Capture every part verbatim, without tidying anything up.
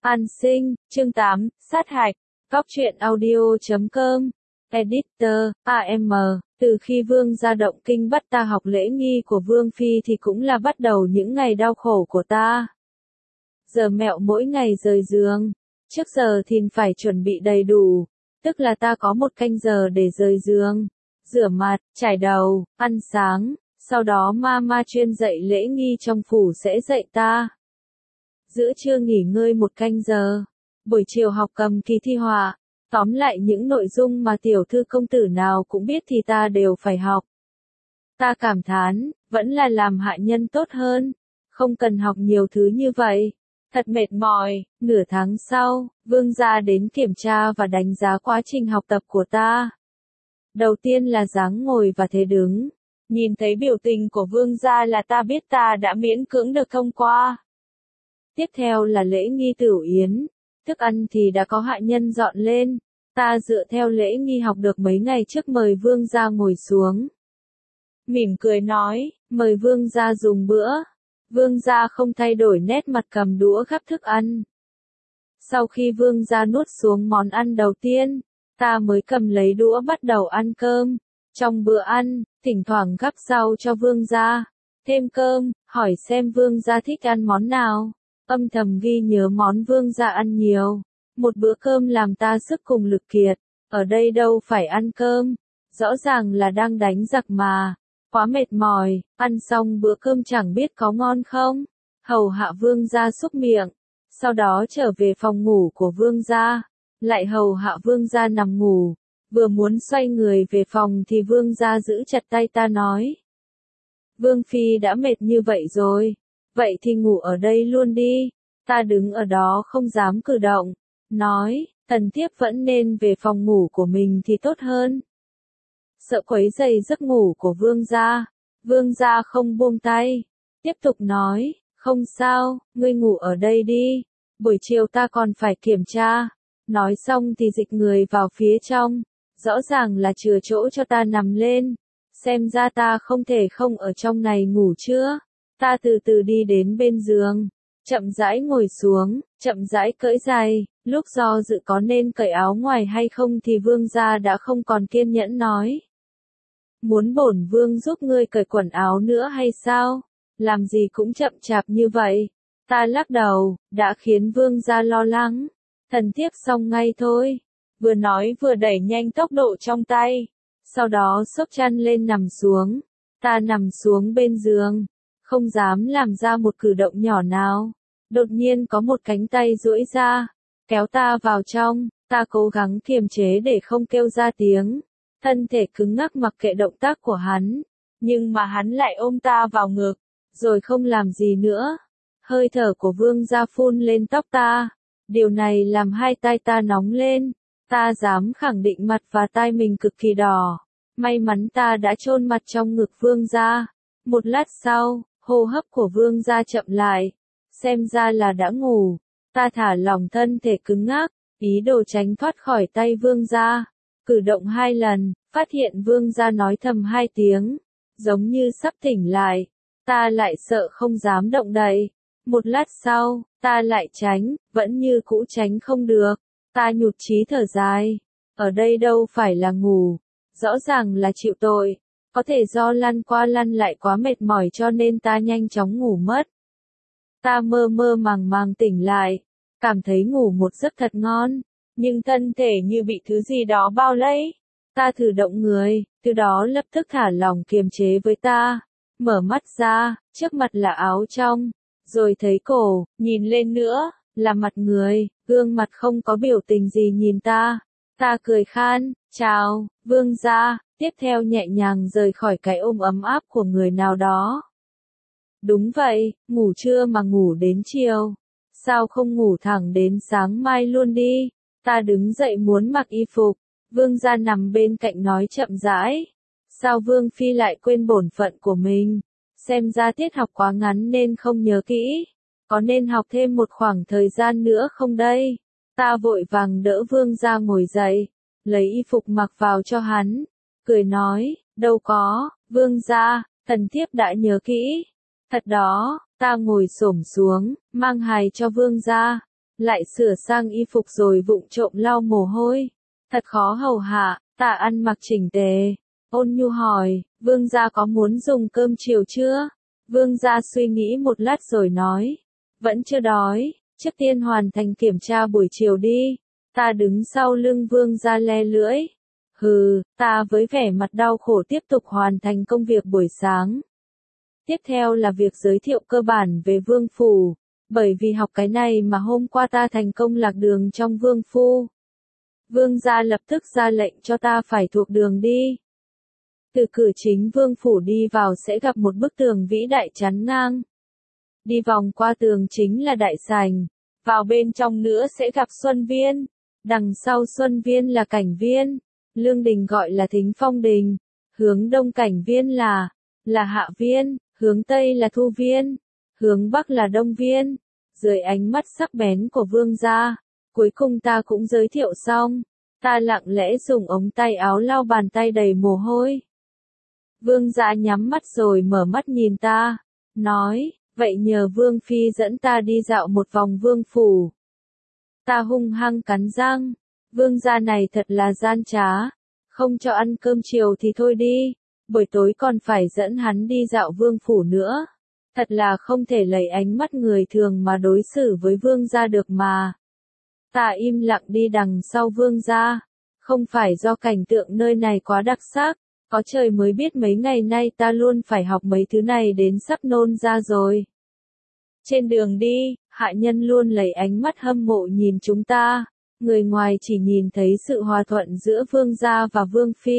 An sinh, chương tám, sát hạch, Cóc truyện audio chấm com, Editor, a em, từ khi vương gia động kinh bắt ta học lễ nghi của vương phi thì cũng là bắt đầu những ngày đau khổ của ta. Giờ mẹo mỗi ngày rời giường, trước giờ thìn phải chuẩn bị đầy đủ, tức là ta có một canh giờ để rời giường, rửa mặt, chải đầu, ăn sáng, sau đó mama chuyên dạy lễ nghi trong phủ sẽ dạy ta. Giữa trưa nghỉ ngơi một canh giờ, buổi chiều học cầm kỳ thi họa, tóm lại những nội dung mà tiểu thư công tử nào cũng biết thì ta đều phải học. Ta cảm thán, vẫn là làm hạ nhân tốt hơn, không cần học nhiều thứ như vậy, thật mệt mỏi. Nửa tháng sau, vương gia đến kiểm tra và đánh giá quá trình học tập của ta. Đầu tiên là dáng ngồi và thế đứng, nhìn thấy biểu tình của vương gia là ta biết ta đã miễn cưỡng được thông qua. Tiếp theo là lễ nghi tửu yến, thức ăn thì đã có hạ nhân dọn lên, ta dựa theo lễ nghi học được mấy ngày trước mời vương gia ngồi xuống. Mỉm cười nói, mời vương gia dùng bữa. Vương gia không thay đổi nét mặt cầm đũa gắp thức ăn. Sau khi vương gia nuốt xuống món ăn đầu tiên, ta mới cầm lấy đũa bắt đầu ăn cơm. Trong bữa ăn, thỉnh thoảng gắp rau cho vương gia, thêm cơm, hỏi xem vương gia thích ăn món nào. Âm thầm ghi nhớ món vương gia ăn nhiều. Một bữa cơm làm ta sức cùng lực kiệt, ở đây đâu phải ăn cơm, rõ ràng là đang đánh giặc mà. Quá mệt mỏi, ăn xong bữa cơm chẳng biết có ngon không. Hầu hạ vương gia xúc miệng, sau đó trở về phòng ngủ của vương gia, lại hầu hạ vương gia nằm ngủ. Vừa muốn xoay người về phòng thì vương gia giữ chặt tay ta nói. Vương phi đã mệt như vậy rồi, vậy thì ngủ ở đây luôn đi. Ta đứng ở đó không dám cử động, nói, tần thiếp vẫn nên về phòng ngủ của mình thì tốt hơn. Sợ quấy rầy giấc ngủ của vương gia, vương gia không buông tay, tiếp tục nói, không sao, ngươi ngủ ở đây đi, buổi chiều ta còn phải kiểm tra. Nói xong thì dịch người vào phía trong, rõ ràng là chừa chỗ cho ta nằm lên, xem ra ta không thể không ở trong này ngủ chưa. Ta từ từ đi đến bên giường, chậm rãi ngồi xuống, chậm rãi cởi giày, lúc do dự có nên cởi áo ngoài hay không thì vương gia đã không còn kiên nhẫn nói. Muốn bổn vương giúp ngươi cởi quần áo nữa hay sao? Làm gì cũng chậm chạp như vậy. Ta lắc đầu, đã khiến vương gia lo lắng. Thần thiếp xong ngay thôi. Vừa nói vừa đẩy nhanh tốc độ trong tay. Sau đó xốc chăn lên nằm xuống. Ta nằm xuống bên giường, không dám làm ra một cử động nhỏ nào. Đột nhiên có một cánh tay duỗi ra, kéo ta vào trong. Ta cố gắng kiềm chế để không kêu ra tiếng. Thân thể cứng ngắc mặc kệ động tác của hắn, nhưng mà hắn lại ôm ta vào ngực, rồi không làm gì nữa. Hơi thở của vương gia phun lên tóc ta, điều này làm hai tai ta nóng lên, ta dám khẳng định mặt và tai mình cực kỳ đỏ. May mắn ta đã chôn mặt trong ngực vương gia. Một lát sau, hô hấp của vương gia chậm lại, xem ra là đã ngủ. Ta thả lỏng thân thể cứng ngắc, ý đồ tránh thoát khỏi tay vương gia. Cử động hai lần, phát hiện vương gia nói thầm hai tiếng, giống như sắp tỉnh lại. Ta lại sợ không dám động đậy. Một lát sau, ta lại tránh, vẫn như cũ tránh không được. Ta nhụt chí thở dài. Ở đây đâu phải là ngủ, rõ ràng là chịu tội. Có thể do lăn qua lăn lại quá mệt mỏi cho nên ta nhanh chóng ngủ mất. Ta mơ mơ màng màng tỉnh lại, cảm thấy ngủ một giấc thật ngon. Nhưng thân thể như bị thứ gì đó bao lấy. Ta thử động người, từ đó lập tức thả lỏng kiềm chế với ta. Mở mắt ra, trước mặt là áo trong, rồi thấy cổ, nhìn lên nữa, là mặt người, gương mặt không có biểu tình gì nhìn ta. Ta cười khan, chào, vương gia, tiếp theo nhẹ nhàng rời khỏi cái ôm ấm áp của người nào đó. Đúng vậy, ngủ trưa mà ngủ đến chiều. Sao không ngủ thẳng đến sáng mai luôn đi? Ta đứng dậy muốn mặc y phục, vương gia nằm bên cạnh nói chậm rãi. Sao vương phi lại quên bổn phận của mình? Xem ra tiết học quá ngắn nên không nhớ kỹ. Có nên học thêm một khoảng thời gian nữa không đây? Ta vội vàng đỡ vương gia ngồi dậy, lấy y phục mặc vào cho hắn. Cười nói, đâu có, vương gia, thần thiếp đã nhớ kỹ. Thật đó, ta ngồi xổm xuống, mang hài cho vương gia. lại sửa sang y phục rồi vụng trộm lau mồ hôi. Thật khó hầu hạ, ta ăn mặc chỉnh tề. Ôn Nhu hỏi, vương gia có muốn dùng cơm chiều chưa? Vương gia suy nghĩ một lát rồi nói, vẫn chưa đói, trước tiên hoàn thành kiểm tra buổi chiều đi. Ta đứng sau lưng vương gia le lưỡi. Hừ, ta với vẻ mặt đau khổ tiếp tục hoàn thành công việc buổi sáng. Tiếp theo là việc giới thiệu cơ bản về vương phủ, bởi vì học cái này mà hôm qua ta thành công lạc đường trong vương phu. Vương gia lập tức ra lệnh cho ta phải thuộc đường đi. Từ cửa chính vương phủ đi vào sẽ gặp một bức tường vĩ đại chắn ngang. Đi vòng qua tường chính là đại sảnh, vào bên trong nữa sẽ gặp Xuân Viên, đằng sau Xuân Viên là Cảnh Viên, Lương Đình gọi là Thính Phong Đình, hướng đông Cảnh Viên là, là Hạ Viên, hướng tây là Thu Viên, hướng bắc là Đông Viên. Dưới ánh mắt sắc bén của vương gia, cuối cùng ta cũng giới thiệu xong, ta lặng lẽ dùng ống tay áo lau bàn tay đầy mồ hôi. Vương gia nhắm mắt rồi mở mắt nhìn ta, nói, vậy nhờ vương phi dẫn ta đi dạo một vòng vương phủ. Ta hung hăng cắn răng, vương gia này thật là gian trá, không cho ăn cơm chiều thì thôi đi, buổi tối còn phải dẫn hắn đi dạo vương phủ nữa. Thật là không thể lấy ánh mắt người thường mà đối xử với vương gia được mà. Ta im lặng đi đằng sau vương gia, không phải do cảnh tượng nơi này quá đặc sắc, có trời mới biết mấy ngày nay ta luôn phải học mấy thứ này đến sắp nôn ra rồi. Trên đường đi, hạ nhân luôn lấy ánh mắt hâm mộ nhìn chúng ta, người ngoài chỉ nhìn thấy sự hòa thuận giữa vương gia và vương phi.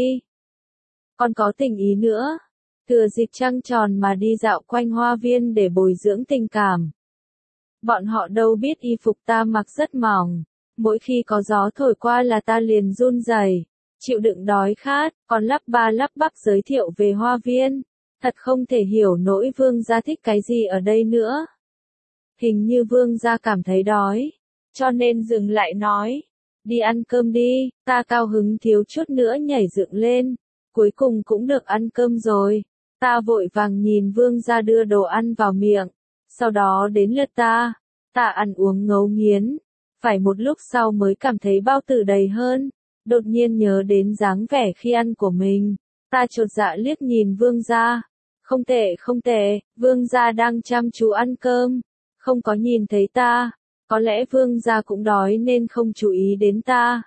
Còn có tình ý nữa. Thừa dịp trăng tròn mà đi dạo quanh hoa viên để bồi dưỡng tình cảm. Bọn họ đâu biết y phục ta mặc rất mỏng, mỗi khi có gió thổi qua là ta liền run rẩy, chịu đựng đói khát, còn lắp ba lắp bắp giới thiệu về hoa viên. Thật không thể hiểu nổi vương gia thích cái gì ở đây nữa. Hình như vương gia cảm thấy đói, cho nên dừng lại nói, đi ăn cơm đi. Ta cao hứng thiếu chút nữa nhảy dựng lên, cuối cùng cũng được ăn cơm rồi. Ta vội vàng nhìn vương gia đưa đồ ăn vào miệng, sau đó đến lượt ta, ta ăn uống ngấu nghiến, phải một lúc sau mới cảm thấy bao tử đầy hơn, đột nhiên nhớ đến dáng vẻ khi ăn của mình, ta chột dạ liếc nhìn vương gia, không tệ không tệ, vương gia đang chăm chú ăn cơm, không có nhìn thấy ta, có lẽ vương gia cũng đói nên không chú ý đến ta.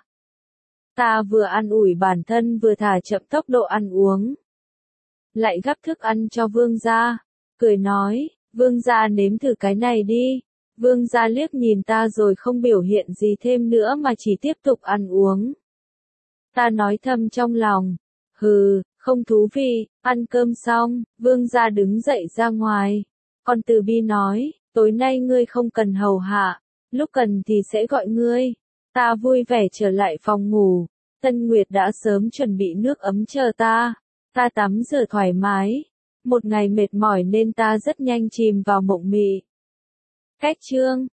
Ta vừa ăn ủi bản thân vừa thả chậm tốc độ ăn uống. Lại gắp thức ăn cho vương gia, cười nói, vương gia nếm thử cái này đi. Vương gia liếc nhìn ta rồi không biểu hiện gì thêm nữa mà chỉ tiếp tục ăn uống. Ta nói thầm trong lòng, hừ, không thú vị. Ăn cơm xong, vương gia đứng dậy ra ngoài. Còn Từ Bi nói, tối nay ngươi không cần hầu hạ, lúc cần thì sẽ gọi ngươi. Ta vui vẻ trở lại phòng ngủ, Tân Nguyệt đã sớm chuẩn bị nước ấm chờ ta. Ta tắm rửa thoải mái, một ngày mệt mỏi nên ta rất nhanh chìm vào mộng mị. Cách chương